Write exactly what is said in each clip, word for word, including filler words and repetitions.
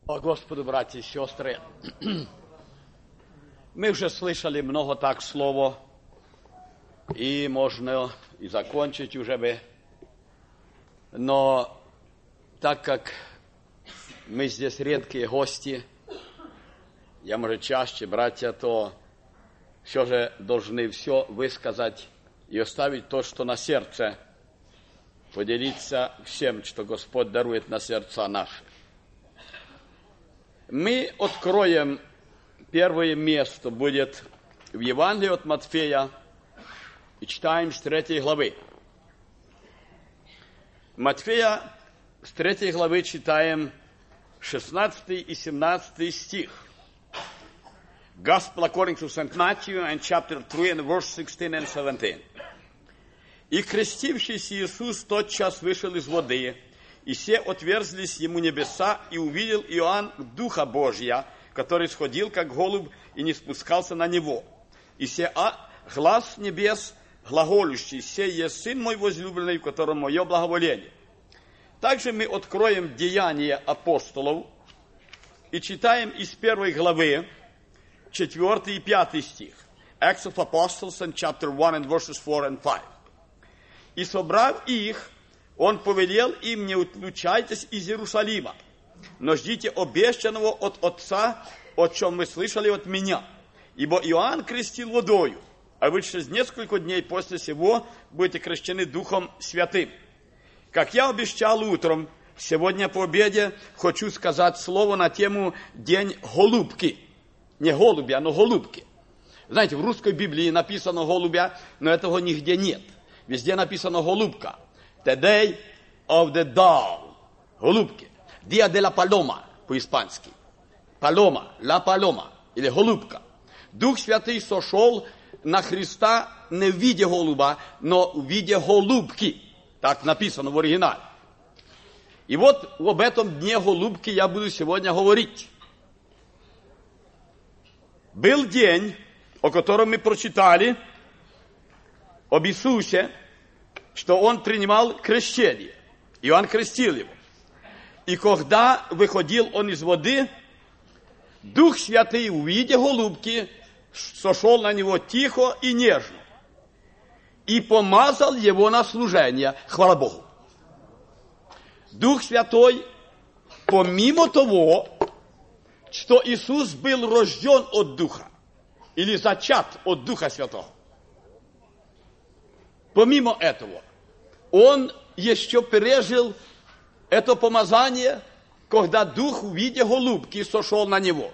О, Господу, братья и сестры, мы уже слышали много так слова, и можно и закончить уже бы. Но так как мы здесь редкие гости, я, может, чаще, братья, то все же должны все высказать и оставить то, что на сердце, поделиться всем, что Господь дарует на сердца наши. Мы откроем первое место, будет в Евангелии от Матфея, и читаем с третьей главы. Матфея с третьей главы читаем шестнадцатый и семнадцатый стих. Gospel according to Saint Matthew, and chapter three, and verse sixteen and seventeen. «И крестившийся Иисус тотчас вышел из воды, и все отверзлись ему небеса, и увидел Иоанн Духа Божия, который сходил, как голубь, и не спускался на него. И се а, глас небес, глаголющий, сей есть Сын мой возлюбленный, в котором мое благоволение». Также мы откроем Деяния апостолов и читаем из первой главы четвертый и пятый стих. Acts of Apostles, and chapter one, and verses four and five. «И собрав их, он повелел им: не отлучайтесь из Иерусалима, но ждите обещанного от Отца, о чем вы слышали от меня. Ибо Иоанн крестил водою, а вы через несколько дней после сего будете крещены Духом Святым. Как я обещал утром, сегодня по обеде хочу сказать слово на тему День голубки». Не голубя, но голубки. Знаете, в русской Библии написано голубя, но этого нигде нет. Везде написано голубка. The day of the dove. Голубки. Dia de la paloma по-испански. Paloma, la paloma. Или голубка. Дух Святый сошел на Христа не в виде голуба, но в виде голубки. Так написано в оригинале. И вот об этом дне голубки я буду сегодня говорить. Был день, о котором мы прочитали, об Иисусе, что Он принимал крещение. Иоанн крестил Его. И когда выходил Он из воды, Дух Святый в виде голубки сошел на Него тихо и нежно. И помазал Его на служение. Хвала Богу. Дух Святой, помимо того, что Иисус был рожден от Духа, или зачат от Духа Святого, помимо этого, Он еще пережил это помазание, когда Дух в виде голубки сошел на Него.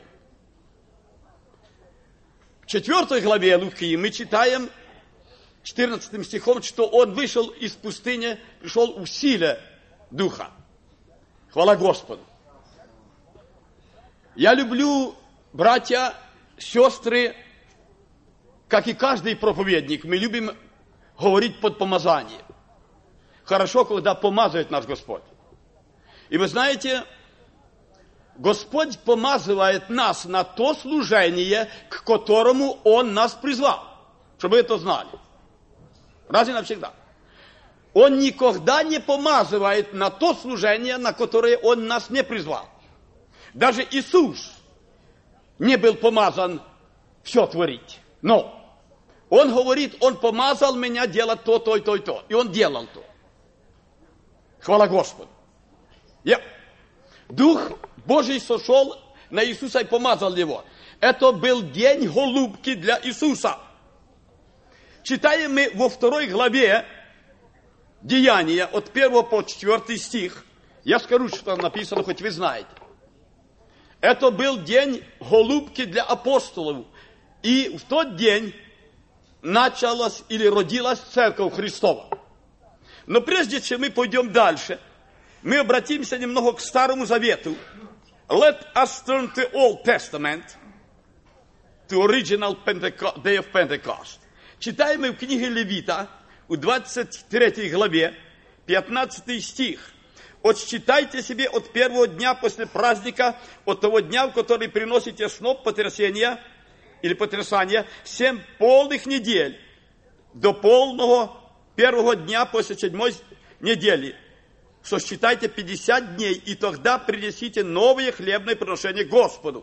В четвертой главе Луки мы читаем четырнадцатым стихом, что Он вышел из пустыни, пришел в силе Духа. Хвала Господу. Я люблю, братья, сестры, как и каждый проповедник, мы любим говорить под помазанием. Хорошо, когда помазывает наш Господь. И вы знаете, Господь помазывает нас на то служение, к которому Он нас призвал. Чтобы вы это знали. Раз и навсегда. Он никогда не помазывает на то служение, на которое Он нас не призвал. Даже Иисус не был помазан все творить. Но Он говорит: Он помазал меня делать то, то и то, и то. И Он делал то. Хвала Господу. Yeah. Дух Божий сошел на Иисуса и помазал Его. Это был день голубки для Иисуса. Читаем мы во второй главе Деяния от первого по четвертый стих. Я скажу, что там написано, хоть вы знаете. Это был день голубки для апостолов. И в тот день началась или родилась Церковь Христова. Но прежде чем мы пойдем дальше, мы обратимся немного к Старому Завету. Let us turn to Old Testament, to original Penteco- Day of Pentecost. Читаем мы в книге Левита, в двадцать третьей главе, пятнадцатый стих. «Отсчитайте себе от первого дня после праздника, от того дня, в который приносите сноп потрясения или потрясания, семь полных недель, до полного первого дня после седьмой недели. сосчитайте пятьдесят дней, и тогда принесите новые хлебные приношения Господу.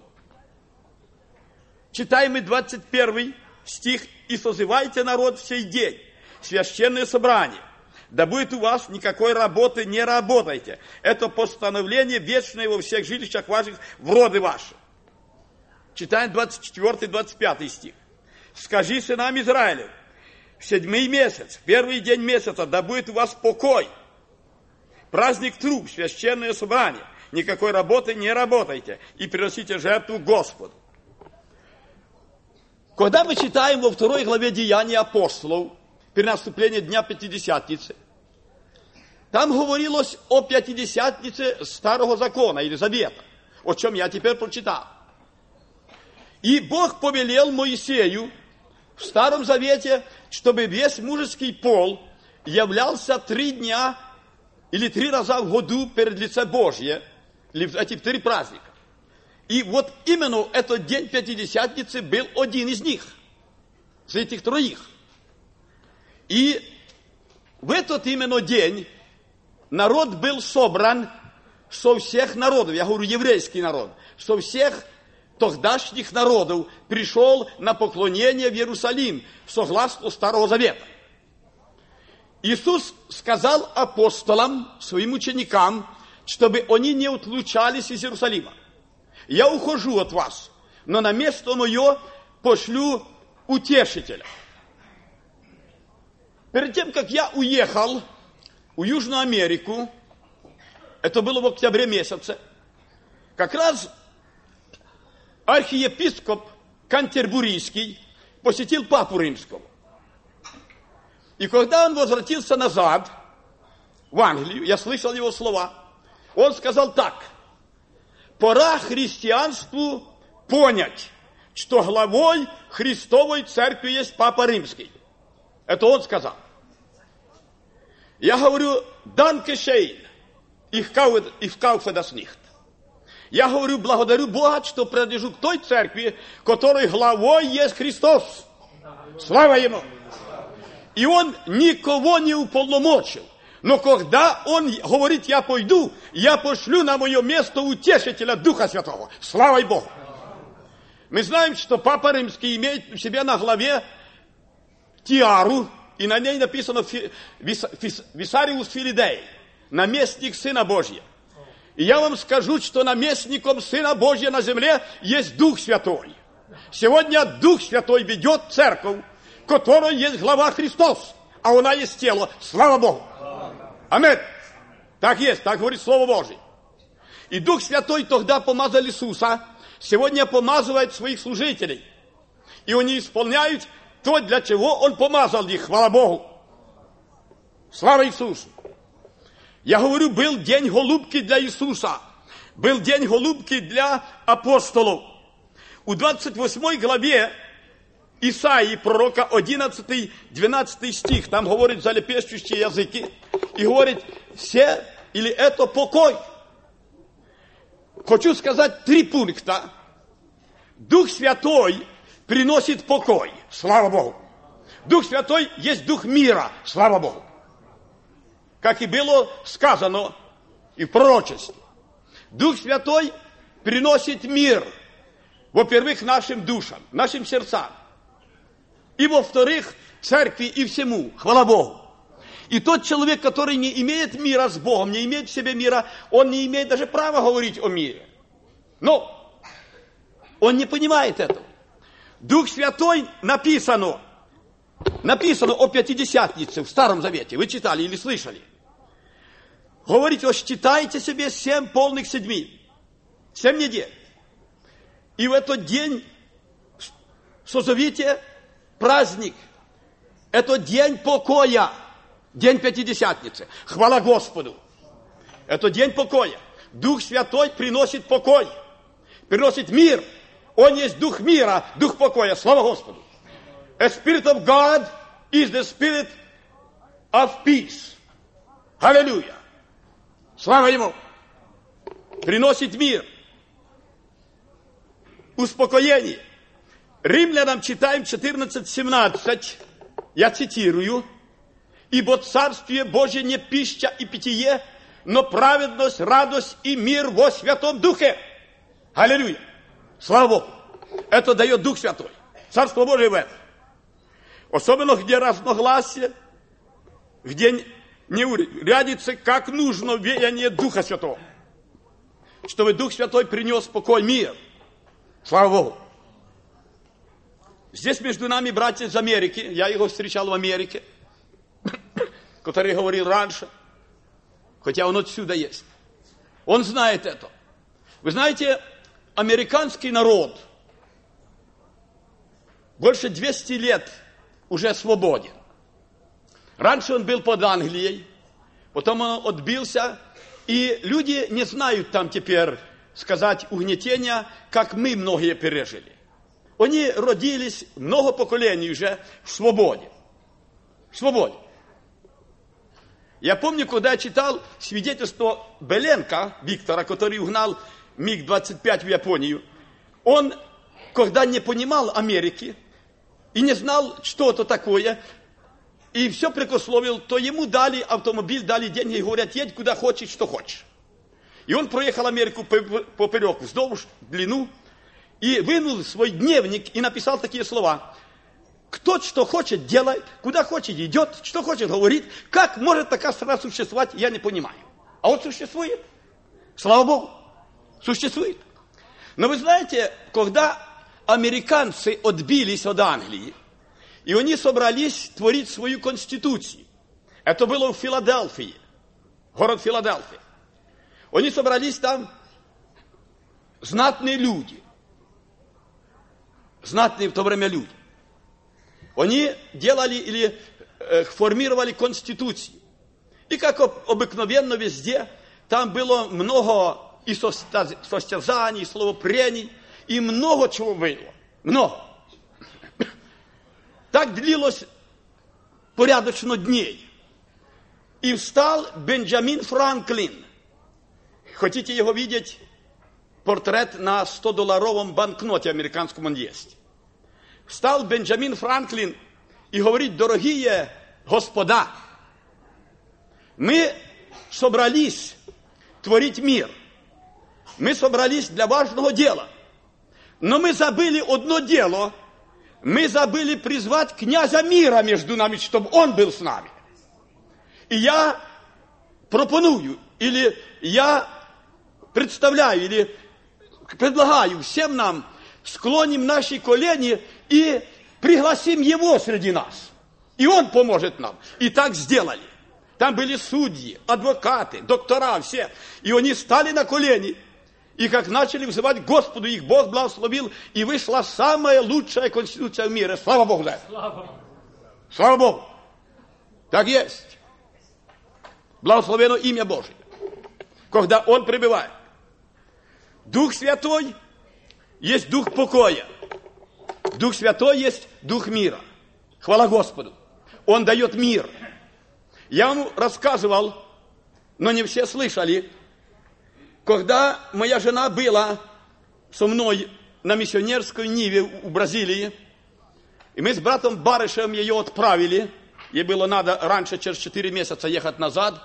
Читаем мы двадцать первый стих. «И созывайте народ в сей день, священное собрание. Да будет у вас никакой работы, не работайте. Это постановление вечное во всех жилищах ваших в роды ваши». Читаем двадцать четвёртый двадцать пятый стих. «Скажи сынам Израилю, в седьмой месяц, в первый день месяца, да будет у вас покой. Праздник труб, священное собрание. Никакой работы не работайте. И приносите жертву Господу». Когда мы читаем во второй главе Деяний апостолов, при наступлении Дня Пятидесятницы, там говорилось о Пятидесятнице Старого Закона или Завета, о чем я теперь прочитал. И Бог повелел Моисею в Старом Завете, чтобы весь мужеский пол являлся три дня или три раза в году перед лице Божье, или в эти три праздника. И вот именно этот день Пятидесятницы был один из них, из этих троих. И в этот именно день народ был собран со всех народов, я говорю еврейский народ, со всех тогдашних народов пришел на поклонение в Иерусалим, согласно Старого Завета. Иисус сказал апостолам, своим ученикам, чтобы они не отлучались из Иерусалима. «Я ухожу от вас, но на место мое пошлю утешителя». Перед тем, как я уехал в Южную Америку, это было в октябре месяце, как раз архиепископ Кантербурийский посетил Папу Римского. И когда он возвратился назад в Англию, я слышал его слова, он сказал так: «Пора христианству понять, что главой Христовой Церкви есть Папа Римский». Это он сказал. Я говорю, «Данке шейн, их кауфе дас нихт». Я говорю, благодарю Бога, что принадлежу к той церкви, которой главой есть Христос. Слава Ему! И Он никого не уполномочил. Но когда Он говорит, я пойду, я пошлю на мое место утешителя Духа Святого. Слава Богу! Мы знаем, что Папа Римский имеет у себя на голове тиару, и на ней написано «Висариус Филидей», наместник Сына Божия. И я вам скажу, что наместником Сына Божия на земле есть Дух Святой. Сегодня Дух Святой ведет церковь, в которой есть глава Христос, а она есть тело. Слава Богу! Аминь. Так есть, так говорит Слово Божие. И Дух Святой тогда помазал Иисуса, сегодня помазывает своих служителей. И они исполняют то, для чего Он помазал их. Хвала Богу. Слава Иисусу. Я говорю, был день голубки для Иисуса. Был день голубки для апостолов. У двадцать восьмой главе Исаии, пророка, одиннадцатый двенадцатый стих, там говорит за лепещущие языки, и говорит, все, или это покой. Хочу сказать три пункта. Дух Святой приносит покой, слава Богу. Дух Святой есть Дух мира, слава Богу. Как и было сказано и в пророчестве. Дух Святой приносит мир, во-первых, нашим душам, нашим сердцам. И, во-вторых, церкви и всему. Хвала Богу. И тот человек, который не имеет мира с Богом, не имеет в себе мира, он не имеет даже права говорить о мире. Но он не понимает этого. Дух Святой написано, написано о Пятидесятнице в Старом Завете. Вы читали или слышали? Говорит, считайте себе семь полных седьмин. Семь недель. И в этот день созовите праздник. Это день покоя. День Пятидесятницы. Хвала Господу. Это день покоя. Дух Святой приносит покой. Приносит мир. Он есть Дух мира, Дух покоя. Слава Господу. A Spirit of God is the Spirit of peace. Аллилуйя. Слава Ему. Приносит мир. Успокоение. Римлянам читаем четырнадцать семнадцать. Я цитирую. «Ибо Царствие Божие не пища и питье, но праведность, радость и мир во Святом Духе. Аллилуйя. Слава Богу. Это дает Дух Святой. Царство Божие в этом. Особенно, где разногласие, где не урядится, как нужно веяние Духа Святого. Чтобы Дух Святой принес покой, мир. Слава Богу. Здесь между нами братья из Америки. Я его встречал в Америке, который говорил раньше, хотя он отсюда есть. Он знает это. Вы знаете, американский народ больше двухсот лет уже свободен. Раньше он был под Англией, потом он отбился, и люди не знают там теперь сказать угнетения, как мы многие пережили. Они родились много поколений уже в свободе. В свободе. Я помню, когда я читал свидетельство Беленка, Виктора, который угнал миг двадцать пять в Японию, он, когда не понимал Америки и не знал, что это такое, и все прикословил, то ему дали автомобиль, дали деньги и говорят, едь куда хочешь, что хочешь. И он проехал Америку поперек, вздолж, в длину, и вынул свой дневник и написал такие слова. Кто что хочет, делает, куда хочет, идет, что хочет, говорит. Как может такая страна существовать, я не понимаю. А вот существует. Слава Богу, существует. Но вы знаете, когда американцы отбились от Англии, и они собрались творить свою конституцию, это было в Филадельфии, город Филадельфия. Они собрались там знатные люди, знатные в то время люди. Они делали или э, формировали конституцию. И как обыкновенно везде, там было много и состязаний, и словопрений, и много чего было. Много. Так длилось порядочно дней. И встал Бенджамин Франклин. Хотите его видеть? Портрет на сто-долларовом банкноте американском он есть. Встал Бенджамин Франклин и говорит, дорогие господа, мы собрались творить мир. Мы собрались для важного дела. Но мы забыли одно дело. Мы забыли призвать князя мира между нами, чтобы он был с нами. И я пропоную, или я представляю, или предлагаю всем нам склоним наши колени и пригласим его среди нас. И он поможет нам. И так сделали. Там были судьи, адвокаты, доктора, все. И они стали на колени. И как начали взывать Господу, их Бог благословил, и вышла самая лучшая конституция в мире. Слава Богу за это. Слава, Слава Богу. Так есть. Благословено имя Божие. Когда Он пребывает. Дух Святой есть Дух покоя. Дух Святой есть Дух мира. Хвала Господу. Он дает мир. Я вам рассказывал, но не все слышали, когда моя жена была со мной на миссионерской ниве в Бразилии, и мы с братом Барышем ее отправили, ей было надо раньше, через четыре месяца ехать назад,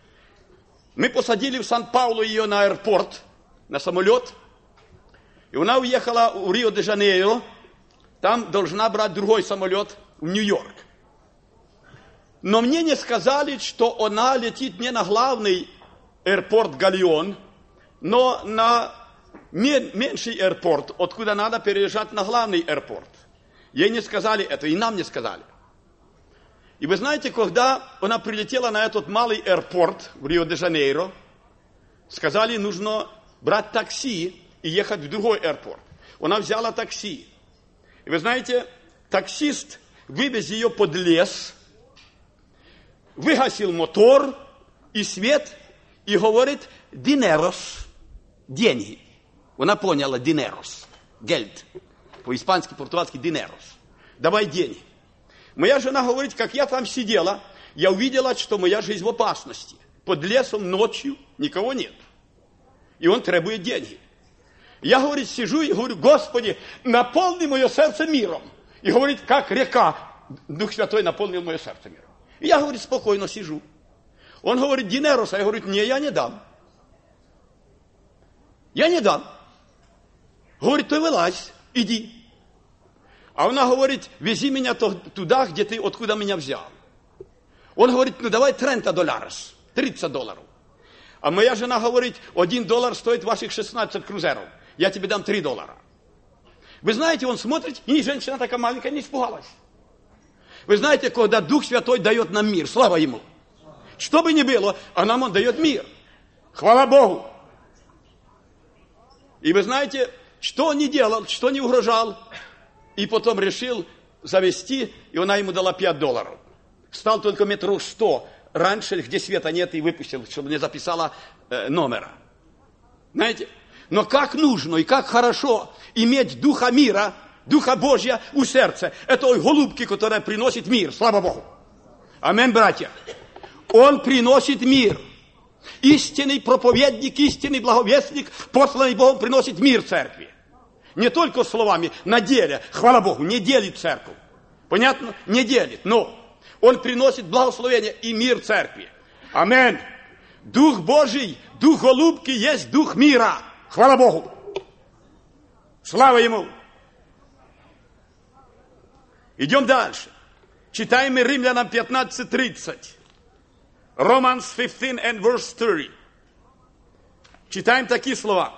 мы посадили в Сан-Паулу ее на аэропорт, на самолет, и она уехала в Рио-де-Жанейро, там должна брать другой самолет в Нью-Йорк. Но мне не сказали, что она летит не на главный аэропорт Галион, но на меньший аэропорт, откуда надо переезжать на главный аэропорт. Ей не сказали это, и нам не сказали. И вы знаете, когда она прилетела на этот малый аэропорт в Рио-де-Жанейро, сказали, нужно брать такси и ехать в другой аэропорт. Она взяла такси. И вы знаете, таксист вывез ее под лес, выгасил мотор и свет, и говорит, «Динерос». Деньги. Она поняла, динерос. Гельд. По-испански, португальски, динерос. Давай деньги. Моя жена говорит, как я там сидела, я увидела, что моя жизнь в опасности. Под лесом ночью никого нет. И он требует деньги. Я, говорит, сижу и говорю, Господи, наполни мое сердце миром. И говорит, как река, Дух Святой наполнил мое сердце миром. И я, говорит, спокойно сижу. Он говорит, динерос, а я говорю, не, я не дам. Я не дам. Говорит, ты вылазь, иди. А она говорит, вези меня туда, где ты, откуда меня взял. Он говорит, ну давай тридцать долларов, тридцать долларов. А моя жена говорит, один доллар стоит ваших шестнадцать крузеров. Я тебе дам три доллара. Вы знаете, он смотрит, и женщина такая маленькая не испугалась. Вы знаете, когда Дух Святой дает нам мир, слава Ему. Что бы ни было, а нам Он дает мир. Хвала Богу. И вы знаете, что он не делал, что не угрожал. И потом решил завести, и она ему дала пять долларов. Встал только метро сто раньше, где света нет, и выпустил, чтобы не записала э, номера. Знаете? Но как нужно и как хорошо иметь Духа мира, Духа Божья у сердца. Это той голубки, которая приносит мир. Слава Богу. Аминь, братья. Он приносит мир. Истинный проповедник, истинный благовестник, посланный Богом, приносит мир церкви. Не только словами, на деле. Хвала Богу, не делит церковь. Понятно? Не делит. Но он приносит благословение и мир церкви. Аминь. Дух Божий, Дух голубки есть Дух мира. Хвала Богу. Слава Ему. Идем дальше. Читаем мы Римлянам пятнадцать тридцать. Romans fifteen and verse thirty. Читаем такие слова.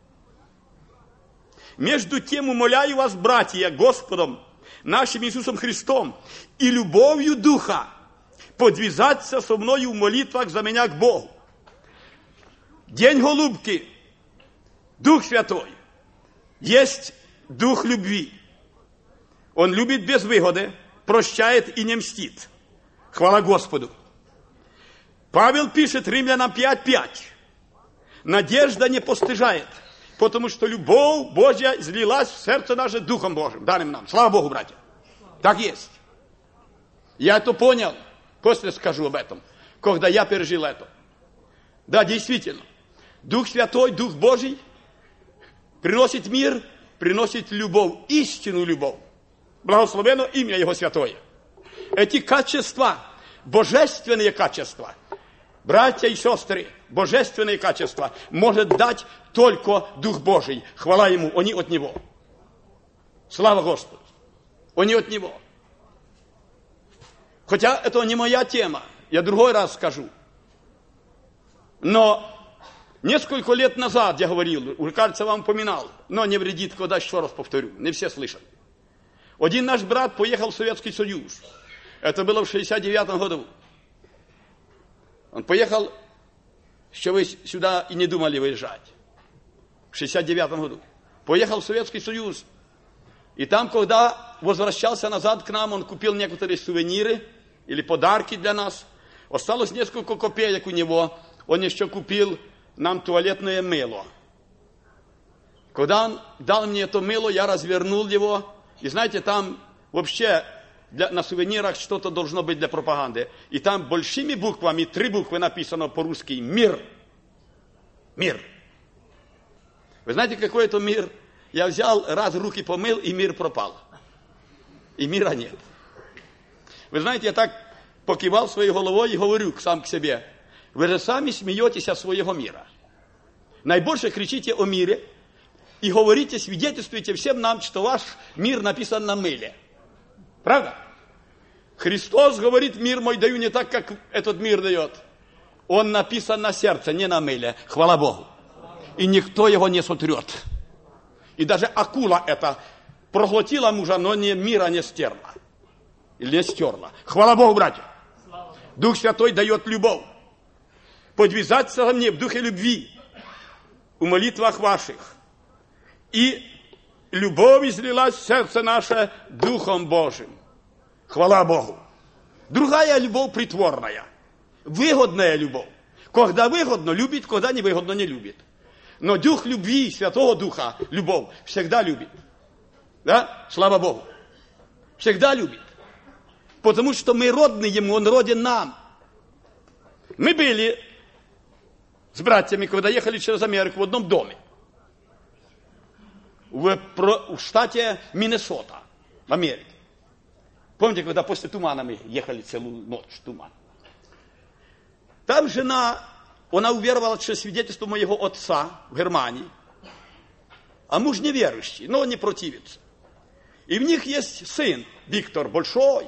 Между тем умоляю вас, братья, Господом, нашим Иисусом Христом, и любовью Духа, подвязаться со мною в молитвах за меня к Богу. День голубки, Дух Святой, есть Дух любви. Он любит без выгоды, прощает и не мстит. Хвала Господу. Павел пишет Римлянам пять пять. Надежда не постыжает, потому что любовь Божья излилась в сердце наше Духом Божьим, данным нам. Слава Богу, братья. Так есть. Я это понял, после скажу об этом, когда я пережил это. Да, действительно. Дух Святой, Дух Божий приносит мир, приносит любовь, истинную любовь. Благословенно имя Его Святое. Эти качества, божественные качества, братья и сестры, божественные качества может дать только Дух Божий. Хвала Ему, они от Него. Слава Господу. Они от Него. Хотя это не моя тема, я другой раз скажу. Но несколько лет назад я говорил, уже, кажется, вам упоминал, но не вредит, когда еще раз повторю, не все слышат. Один наш брат поехал в Советский Союз. Это было в шестьдесят девятом году. Он поехал, что вы сюда и не думали выезжать. В шестьдесят девятом году. Поехал в Советский Союз. И там, когда возвращался назад к нам, он купил некоторые сувениры или подарки для нас. Осталось несколько копеек у него. Он еще купил нам туалетное мыло. Когда он дал мне это мыло, я развернул его. И знаете, там вообще для, на сувенирах что-то должно быть для пропаганды. И там большими буквами, три буквы написано по-русски «Мир». Мир. Вы знаете, какой это мир? Я взял, раз руки помыл, и мир пропал. И мира нет. Вы знаете, я так покивал своей головой и говорю сам к себе: вы же сами смеетесь от своего мира. Наибольше кричите о мире и говорите, свидетельствуйте всем нам, что ваш мир написан на мыле. Правда? Христос говорит: мир мой даю не так, как этот мир дает. Он написан на сердце, не на мыле. Хвала Богу. И никто его не сотрет. И даже акула это проглотила мужа, но не мира не стерла. Или не стерла. Хвала Богу, братья. Дух Святой дает любовь. Подвязаться мне в духе любви, в молитвах ваших. И любовь излилась в сердце наше Духом Божиим. Хвала Богу. Другая любовь притворная. Выгодная любовь. Когда выгодно, любит, когда не выгодно, не любит. Но Дух любви, Святого Духа, любовь, всегда любит. Да? Слава Богу. Всегда любит. Потому что мы родны Ему, Он роден нам. Мы были с братьями, когда ехали через Америку в одном доме. В, в штате Миннесота, в Америке. Помните, когда после тумана мы ехали целую ночь, туман. Там жена, она уверовала через свидетельство моего отца в Германии, а муж неверующий, но он не противится. И в них есть сын, Виктор, большой,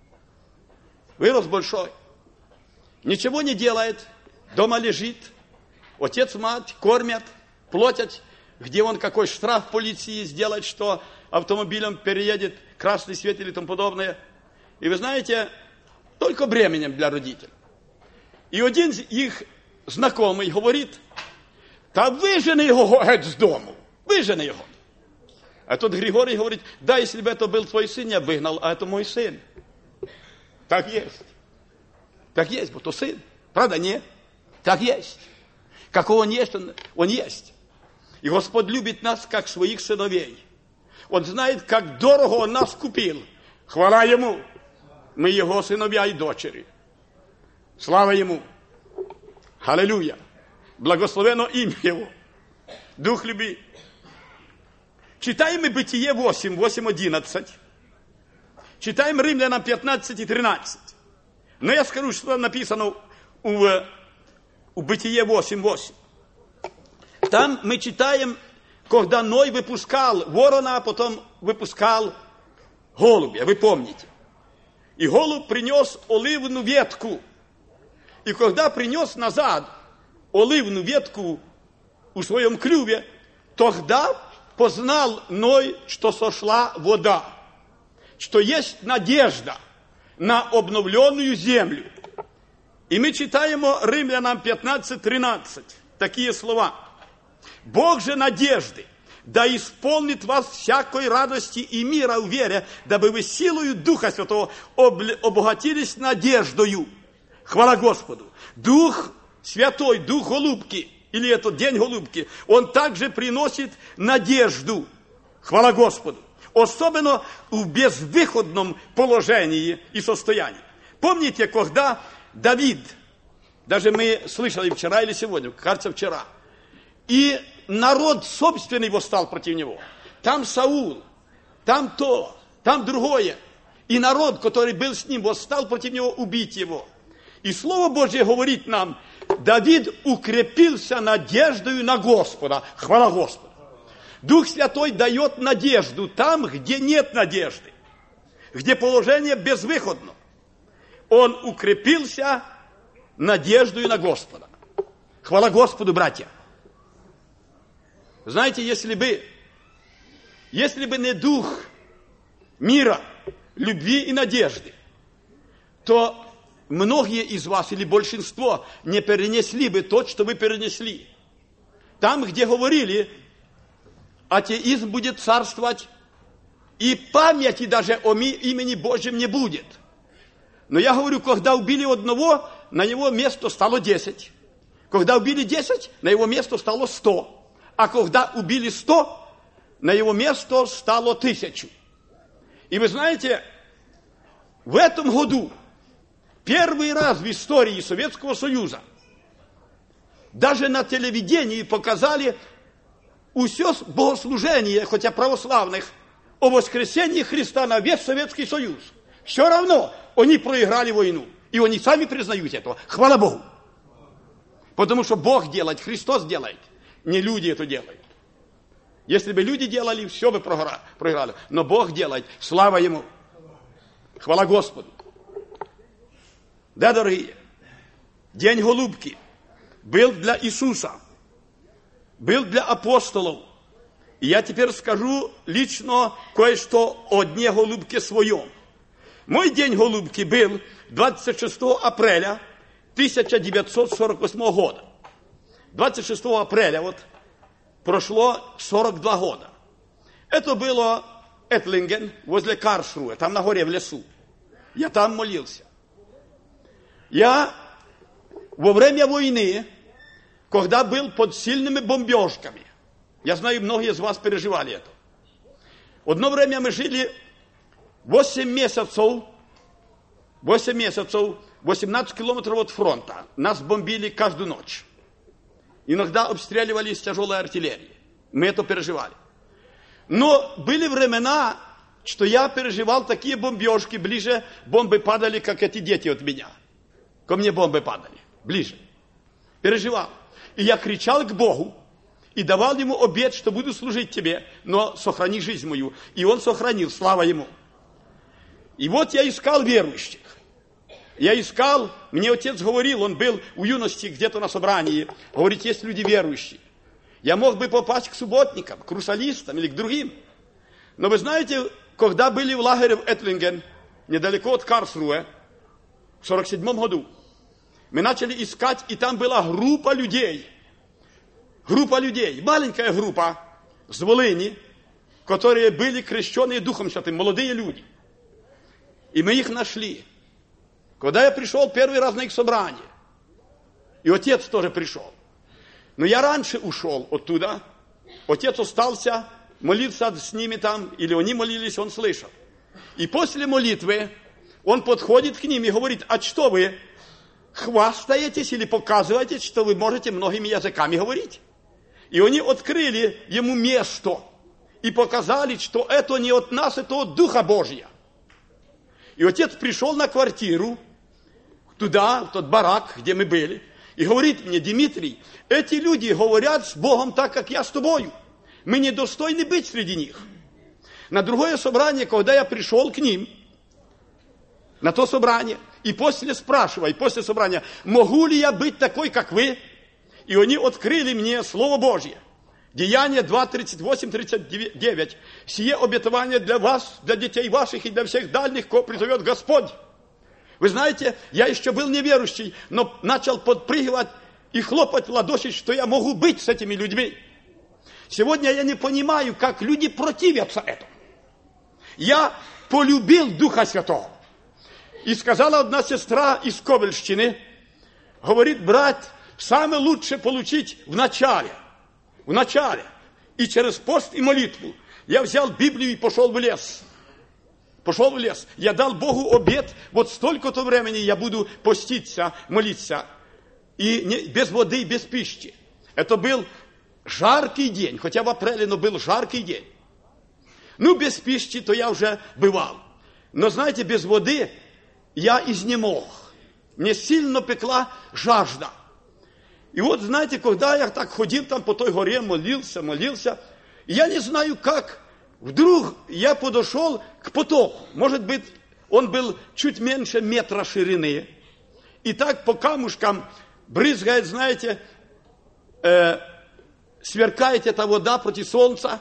вырос большой, ничего не делает, дома лежит, отец, мать кормят, платят, где он какой штраф полиции сделать, что автомобилем переедет, красный свет или тому подобное. И вы знаете, только бременем для родителей. И один из их знакомый говорит: та выжени его геть с дому, выжени его. А тут Григорий говорит: да, если бы это был твой сын, я выгнал, а это мой сын. Так есть. Так есть, вот то сын. Правда, нет? Так есть. Какого он есть, он, он есть. И Господь любит нас, как своих сыновей. Он знает, как дорого он нас купил. Хвала Ему. Мы Его сыновья и дочери. Слава Ему. Аллилуйя. Благословено имя Его. Дух любви. Читаем мы Бытие восемь, восемь, одиннадцать. Читаем Римлянам пятнадцать и тринадцать. Но я скажу, что там написано у, у Бытие восемь, восемь. Там мы читаем, когда Ной выпускал ворона, а потом выпускал голубя, вы помните. И голубь принес оливную ветку. И когда принес назад оливную ветку у своем клюве, тогда познал Ной, что сошла вода, что есть надежда на обновленную землю. И мы читаем о Римлянам пятнадцать, тринадцать, такие слова. Бог же надежды, да исполнит вас всякой радости и мира в вере, дабы вы силою Духа Святого обогатились надеждою. Хвала Господу. Дух Святой, Дух Голубки, или это День Голубки, он также приносит надежду. Хвала Господу. Особенно в безвыходном положении и состоянии. Помните, когда Давид, даже мы слышали вчера или сегодня, кажется, вчера, и народ собственный восстал против него. Там Саул, там то, там другое. И народ, который был с ним, восстал против него убить его. И Слово Божье говорит нам: Давид укрепился надеждою на Господа. Хвала Господу. Дух Святой дает надежду там, где нет надежды, где положение безвыходно. Он укрепился надеждою на Господа. Хвала Господу, братья. Знаете, если бы, если бы не дух мира, любви и надежды, то многие из вас, или большинство, не перенесли бы то, что вы перенесли. Там, где говорили, атеизм будет царствовать, и памяти даже о имени Божьем не будет. Но я говорю, когда убили одного, на его место стало десять. Когда убили десять, на его место стало сто. А когда убили сто, на его место стало тысячу. И вы знаете, в этом году первый раз в истории Советского Союза даже на телевидении показали все богослужение, хотя православных, о воскресении Христа на весь Советский Союз. Все равно они проиграли войну. И они сами признают этого. Хвала Богу. Потому что Бог делает, Христос делает. Не люди это делают. Если бы люди делали, все бы проиграли. Но Бог делает. Слава Ему. Хвала Господу. Да, дорогие, День Голубки был для Иисуса, был для апостолов. И я теперь скажу лично кое-что о Дне Голубки своем. Мой День Голубки был двадцать шестого апреля тысяча девятьсот сорок восьмого года. двадцать шестого апреля вот прошло сорок два года. Это было Этлинген возле Карлсруhe, там на горе в лесу. Я там молился. Я во время войны, когда был под сильными бомбежками, я знаю, многие из вас переживали это. Одно время мы жили восемь месяцев, восемь месяцев, восемнадцать километров от фронта. Нас бомбили каждую ночь. Иногда обстреливали с тяжелой артиллерии. Мы это переживали. Но были времена, что я переживал такие бомбежки, ближе бомбы падали, как эти дети от меня. Ко мне бомбы падали. ближе. Переживал. И я кричал к Богу и давал ему обет, что буду служить тебе, но сохрани жизнь мою. И он сохранил, слава ему. И вот я искал верующих. Я искал, мне отец говорил, он был у юности где-то на собрании, говорит, есть люди верующие. Я мог бы попасть к субботникам, к русалистам или к другим. Но вы знаете, когда были в лагере в Этлинген, недалеко от Карлсруэ, в сорок седьмом году, мы начали искать, и там была группа людей. Группа людей, маленькая группа с Волыни, которые были крещенные Духом Святым, молодые люди. И мы их нашли. Когда я пришел первый раз на их собрание, и отец тоже пришел, но я раньше ушел оттуда, отец остался, молился с ними там, или они молились, он слышал. И после молитвы он подходит к ним и говорит, а что вы хвастаетесь или показываете, что вы можете многими языками говорить? И они открыли ему место и показали, что это не от нас, это от Духа Божия. И отец пришел на квартиру, туда, в тот барак, где мы были, и говорит мне, Дмитрий, эти люди говорят с Богом так, как я с тобою. Мы недостойны быть среди них. На другое собрание, когда я пришел к ним, на то собрание, и после спрашиваю, после собрания, могу ли я быть такой, как вы? И они открыли мне Слово Божье. Деяние два, тридцать восемь, тридцать девять. Сие обетование для вас, для детей ваших и для всех дальних, кого призовет Господь. Вы знаете, я еще был неверующий, но начал подпрыгивать и хлопать в ладоши, что я могу быть с этими людьми. Сегодня я не понимаю, как люди противятся этому. Я полюбил Духа Святого. И сказала одна сестра из Ковельщины, говорит, брат, самое лучшее получить в начале. В начале. И через пост и молитву. Я взял Библию и пошел в лес. Пошел в лес. Я дал Богу обет, вот столько-то времени я буду поститься, молиться. И не, без воды, без пищи. Это был жаркий день, хотя в апреле, но был жаркий день. Ну, без пищи, то я уже бывал. Но, знаете, без воды я изнемог. Мне сильно пекла жажда. И вот, знаете, когда я так ходил там по той горе, молился, молился, я не знаю как, вдруг я подошел к потоку. Может быть, он был чуть меньше метра ширины. И так по камушкам брызгает, знаете, э, сверкает эта вода против солнца.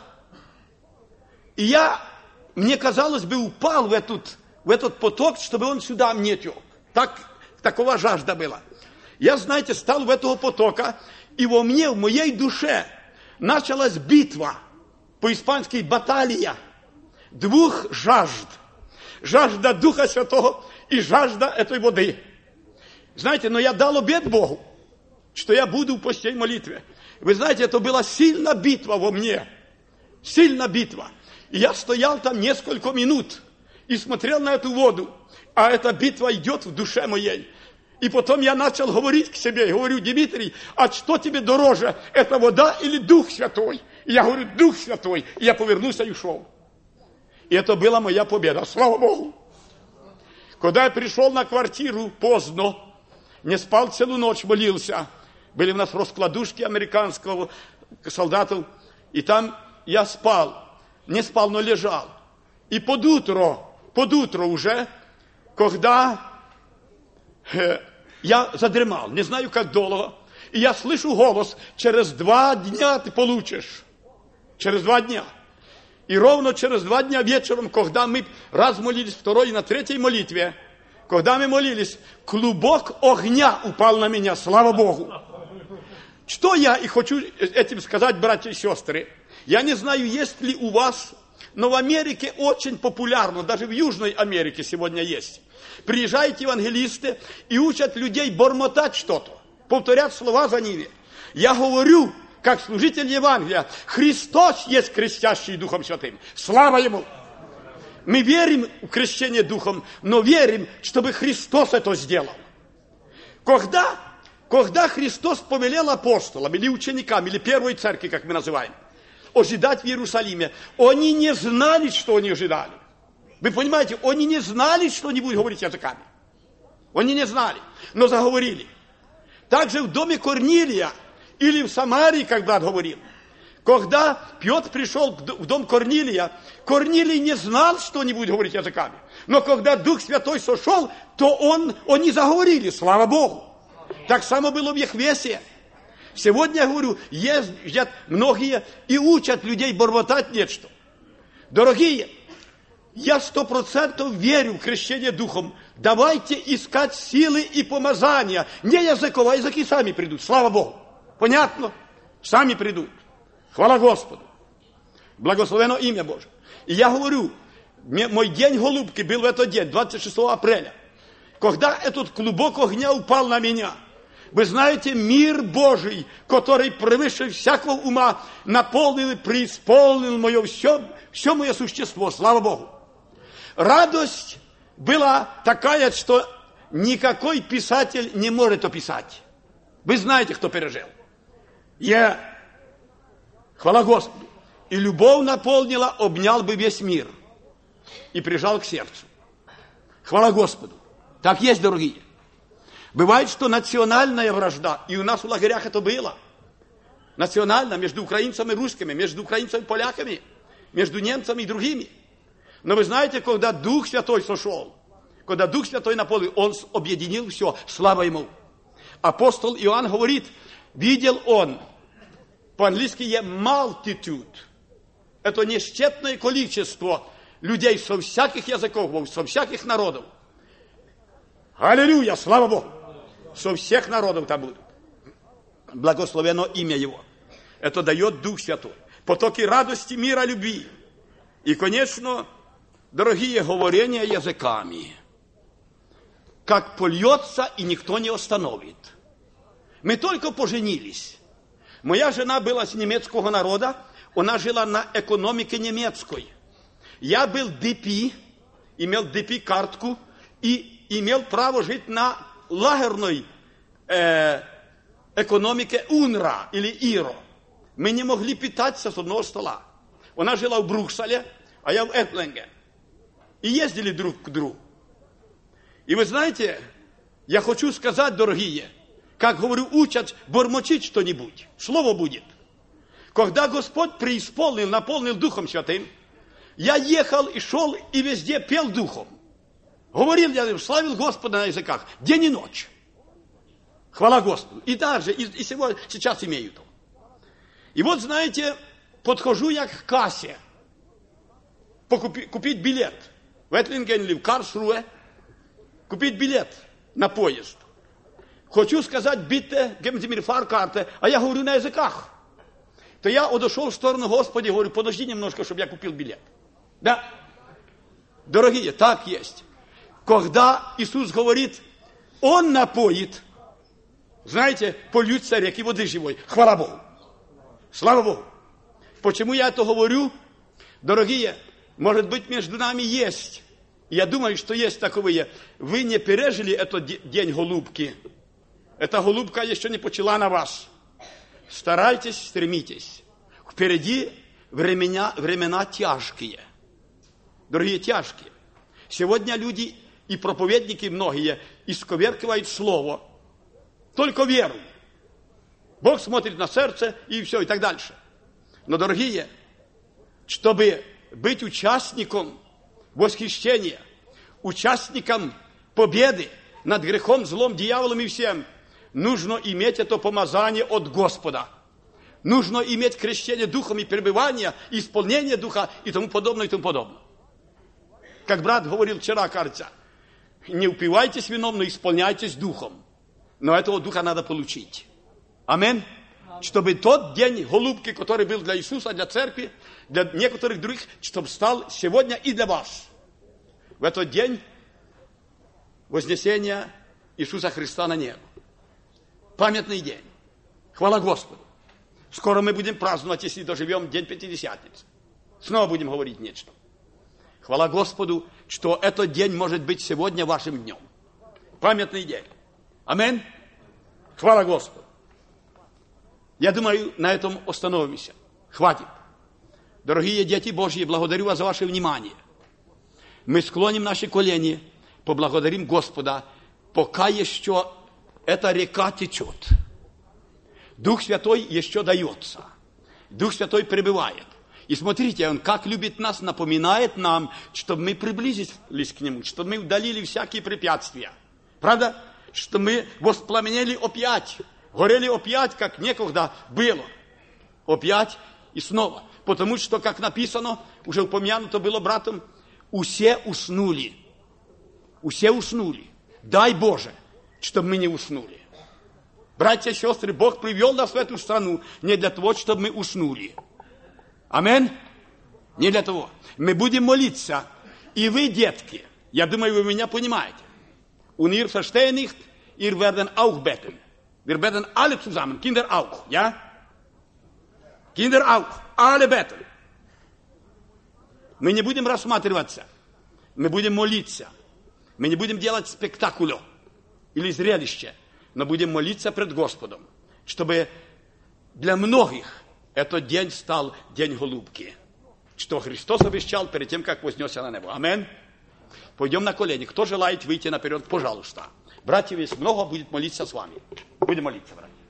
И я, мне казалось бы, упал в этот, в этот поток, чтобы он сюда мне тек. Так, такова жажда была. Я, знаете, стал в этого потока, и во мне, в моей душе началась битва, по-испански баталия, двух жажд. Жажда Духа Святого и жажда этой воды. Знаете, но я дал обет Богу, что я буду в посте и молитве. Вы знаете, это была сильная битва во мне. Сильная битва. И я стоял там несколько минут и смотрел на эту воду. А эта битва идет в душе моей. И потом я начал говорить к себе. Говорю, Дмитрий, а что тебе дороже? Это вода или Дух Святой? И я говорю, Дух Святой. И я повернулся и ушел. И это была моя победа. Слава Богу. Когда я пришел на квартиру поздно, не спал целую ночь, молился. Были у нас раскладушки американского солдатов. И там я спал. Не спал, но лежал. И под утро, под утро уже, когда э, я задремал, не знаю как долго, и я слышу голос, через два дня ты получишь. Через два дня. И ровно через два дня вечером, когда мы раз молились, второй и на третьей молитве, когда мы молились, клубок огня упал на меня, слава Богу. Что я и хочу этим сказать, братья и сестры? Я не знаю, есть ли у вас, но в Америке очень популярно, даже в Южной Америке сегодня есть. Приезжают евангелисты и учат людей бормотать что-то, повторять слова за ними. Я говорю, как служитель Евангелия, Христос есть крестящий Духом Святым. Слава Ему! Мы верим в крещение Духом, но верим, чтобы Христос это сделал. Когда, когда Христос повелел апостолам, или ученикам, или первой церкви, как мы называем, ожидать в Иерусалиме, они не знали, что они ожидали. Вы понимаете, они не знали, что они будут говорить языками. Они не знали, но заговорили. Также в доме Корнилия или в Самарии, как брат говорил. Когда Петр пришел в дом Корнилия, Корнилий не знал, что они будут говорить языками. Но когда Дух Святой сошел, то он, они заговорили, слава Богу. Так само было в Ехвесе. Сегодня, я говорю, ездят многие и учат людей бормотать нечто. Дорогие, я сто процентов верю в крещение Духом. Давайте искать силы и помазания. Не языков, а языки сами придут, слава Богу. Понятно? Сами придут. Хвала Господу. Благословено имя Божие. И я говорю, мой день голубки был в этот день, двадцать шестого апреля. Когда этот клубок огня упал на меня, вы знаете, мир Божий, который превыше всякого ума, наполнил и преисполнил мое все, все мое существо, слава Богу. Радость была такая, что никакой писатель не может описать. Вы знаете, кто пережил. Я, хвала Господу, и любовь наполнила, обнял бы весь мир и прижал к сердцу. Хвала Господу. Так есть, дорогие. Бывает, что национальная вражда, и у нас в лагерях это было, национально, между украинцами и русскими, между украинцами и поляками, между немцами и другими. Но вы знаете, когда Дух Святой сошел, когда Дух Святой наполнил, Он объединил все, слава Ему. Апостол Иоанн говорит, видел он, по-английски есть multitude, это несчетное количество людей со всяких языков, со всяких народов. Аллилуйя, слава Богу! Со всех народов там будут. Благословено имя Его. Это дает Дух Святой. Потоки радости, мира, любви. И, конечно, дорогие, говорение языками. Как польется, и никто не остановит. Мы только поженились. Моя жена была с немецкого народа. Она жила на экономике немецкой. Я был ди пи, имел ди пи-картку и имел право жить на лагерной э, экономике УНРА или ИРО. Мы не могли питаться с одного стола. Она жила в Бруксале, а я в Этлинге. И ездили друг к другу. И вы знаете, я хочу сказать, дорогие, как говорю, учат бормочить что-нибудь. Слово будет. Когда Господь преисполнил, наполнил Духом Святым, я ехал и шел, и везде пел Духом. Говорил я, славил Господа на языках, день и ночь. Хвала Господу. И даже, и, и сегодня, сейчас имею то. И вот, знаете, подхожу я к кассе, покупи, купить билет. В Этлинген или в Карлсруэ, купить билет на поезд. Хочу сказать, битте, гемзимир фаркарте, а я говорю на языках. То я отошел в сторону Господи, говорю, подожди немножко, чтобы я купил билет. Да? Дорогие, так есть. Когда Иисус говорит, Он напоит, знаете, польются реки воды живой. Хвала Богу. Слава Богу. Почему я это говорю? Дорогие, может быть, между нами есть. Я думаю, что есть таковые. Вы не пережили этот день голубки. Эта голубка еще не почала на вас. Старайтесь, стремитесь. Впереди времена, времена тяжкие. Дорогие, тяжкие. Сегодня люди и проповедники многие исковеркивают слово. Только веру. Бог смотрит на сердце и все, и так дальше. Но, дорогие, чтобы быть участником восхищения, участником победы над грехом, злом, дьяволом и всем, нужно иметь это помазание от Господа. Нужно иметь крещение Духом и пребывание, и исполнение Духа и тому подобное, и тому подобное. Как брат говорил вчера, кажется, не упивайтесь вином, но исполняйтесь Духом. Но этого Духа надо получить. Аминь. Чтобы тот день голубки, который был для Иисуса, для церкви, для некоторых других, чтобы стал сегодня и для вас. В этот день вознесения Иисуса Христа на небо. Памятный день. Хвала Господу. Скоро мы будем праздновать, если доживем день Пятидесятницы. Снова будем говорить нечто. Хвала Господу, что этот день может быть сегодня вашим днем. Памятный день. Аминь. Хвала Господу. Я думаю, на этом остановимся. Хватит. Дорогие дети Божьи, благодарю вас за ваше внимание. Мы склоним наши колени, поблагодарим Господа, пока еще эта река течет. Дух Святой еще дается. Дух Святой пребывает. И смотрите, Он как любит нас, напоминает нам, чтобы мы приблизились к Нему, чтобы мы удалили всякие препятствия. Правда? Что мы воспламенели опять, горели опять, как некогда было. Опять и снова. Потому что, как написано, уже упомянуто было братом, усе уснули. Усе уснули. Дай Боже, чтобы мы не уснули. Братья и сестры, Бог привел нас в эту страну не для того, чтобы мы уснули. Аминь? Не для того. Мы будем молиться. И вы, детки, я думаю, вы меня понимаете. Und ihr versteht nicht, ihr werden auch beten. Wir beten alle zusammen, Kinder auch, ja? Kinder auch, alle beten. Мы не будем рассматриваться, мы будем молиться. Мы не будем делать спектакуля или зрелище, но будем молиться пред Господом, чтобы для многих этот день стал день голубки, что Христос обещал перед тем, как вознесся на небо. Аминь. Пойдем на колени. Кто желает выйти наперед, пожалуйста. Братьев есть много, будет молиться с вами. Будем молиться, братья.